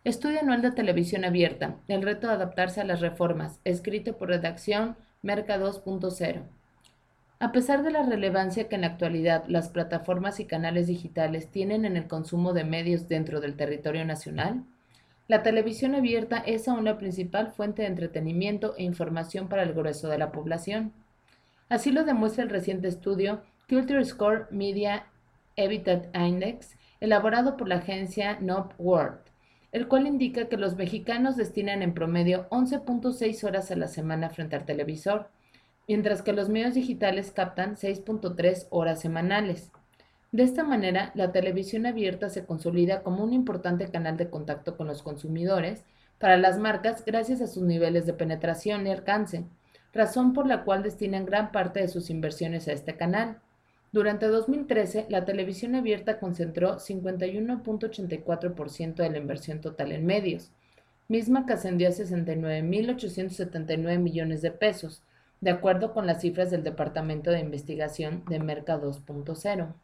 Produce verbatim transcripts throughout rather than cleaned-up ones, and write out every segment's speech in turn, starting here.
Estudio anual de televisión abierta, el reto de adaptarse a las reformas, escrito por redacción Merca dos punto cero. A pesar de la relevancia que en la actualidad las plataformas y canales digitales tienen en el consumo de medios dentro del territorio nacional, la televisión abierta es aún la principal fuente de entretenimiento e información para el grueso de la población. Así lo demuestra el reciente estudio Culture Score Media Habitat Index, elaborado por la agencia Knopworld, el cual indica que los mexicanos destinan en promedio once punto seis horas a la semana frente al televisor, mientras que los medios digitales captan seis punto tres horas semanales. De esta manera, la televisión abierta se consolida como un importante canal de contacto con los consumidores para las marcas gracias a sus niveles de penetración y alcance, razón por la cual destinan gran parte de sus inversiones a este canal. Durante dos mil trece, la televisión abierta concentró cincuenta y uno punto ochenta y cuatro por ciento de la inversión total en medios, misma que ascendió a sesenta y nueve mil ochocientos setenta y nueve millones de pesos, de acuerdo con las cifras del Departamento de Investigación de Merca dos punto cero.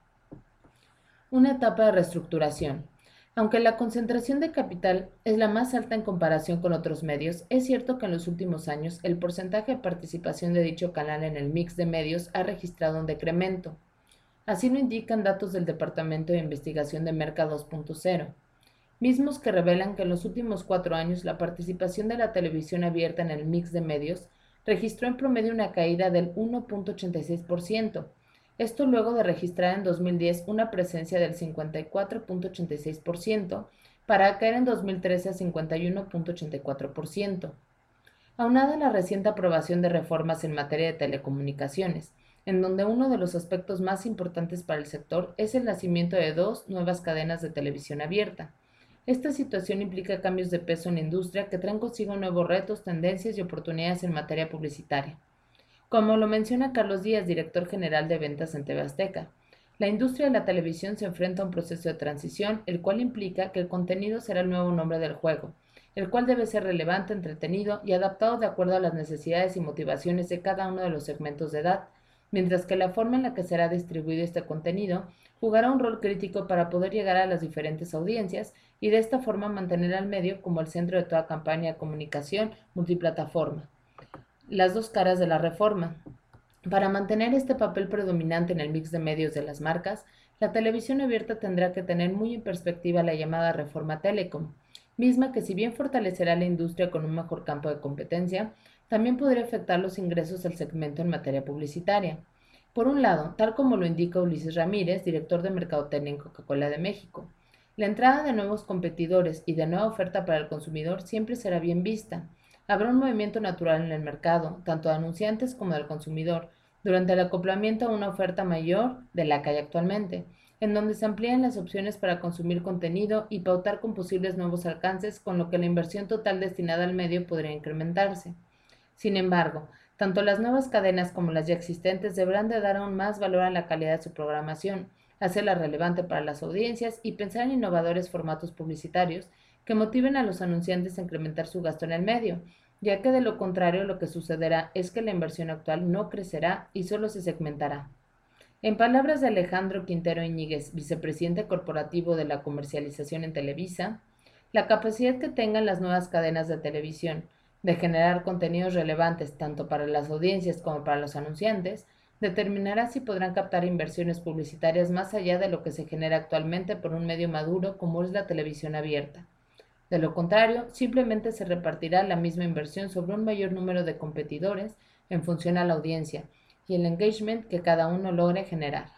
Una etapa de reestructuración. Aunque la concentración de capital es la más alta en comparación con otros medios, es cierto que en los últimos años el porcentaje de participación de dicho canal en el mix de medios ha registrado un decremento. Así lo indican datos del Departamento de Investigación de Merca dos punto cero, mismos que revelan que en los últimos cuatro años la participación de la televisión abierta en el mix de medios registró en promedio una caída del uno punto ochenta y seis por ciento, esto luego de registrar en dos mil diez una presencia del cincuenta y cuatro punto ochenta y seis por ciento para caer en dos mil trece a cincuenta y uno punto ochenta y cuatro por ciento. Aunada a la reciente aprobación de reformas en materia de telecomunicaciones, en donde uno de los aspectos más importantes para el sector es el nacimiento de dos nuevas cadenas de televisión abierta. Esta situación implica cambios de peso en la industria que traen consigo nuevos retos, tendencias y oportunidades en materia publicitaria. Como lo menciona Carlos Díaz, director general de ventas en T V Azteca, la industria de la televisión se enfrenta a un proceso de transición, el cual implica que el contenido será el nuevo nombre del juego, el cual debe ser relevante, entretenido y adaptado de acuerdo a las necesidades y motivaciones de cada uno de los segmentos de edad, mientras que la forma en la que será distribuido este contenido jugará un rol crítico para poder llegar a las diferentes audiencias y de esta forma mantener al medio como el centro de toda campaña de comunicación multiplataforma. Las dos caras de la reforma. Para mantener este papel predominante en el mix de medios de las marcas, la televisión abierta tendrá que tener muy en perspectiva la llamada reforma Telecom, misma que si bien fortalecerá la industria con un mejor campo de competencia, también podría afectar los ingresos del segmento en materia publicitaria. Por un lado, tal como lo indica Ulises Ramírez, director de Mercadotecnia en Coca-Cola de México, la entrada de nuevos competidores y de nueva oferta para el consumidor siempre será bien vista. Habrá un movimiento natural en el mercado, tanto de anunciantes como del consumidor, durante el acoplamiento a una oferta mayor de la que hay actualmente, en donde se amplían las opciones para consumir contenido y pautar con posibles nuevos alcances, con lo que la inversión total destinada al medio podría incrementarse. Sin embargo, tanto las nuevas cadenas como las ya existentes deberán de dar aún más valor a la calidad de su programación, hacerla relevante para las audiencias y pensar en innovadores formatos publicitarios que motiven a los anunciantes a incrementar su gasto en el medio, ya que de lo contrario lo que sucederá es que la inversión actual no crecerá y solo se segmentará. En palabras de Alejandro Quintero Íñiguez, vicepresidente corporativo de la comercialización en Televisa, la capacidad que tengan las nuevas cadenas de televisión de generar contenidos relevantes tanto para las audiencias como para los anunciantes determinará si podrán captar inversiones publicitarias más allá de lo que se genera actualmente por un medio maduro como es la televisión abierta. De lo contrario, simplemente se repartirá la misma inversión sobre un mayor número de competidores en función a la audiencia y el engagement que cada uno logre generar.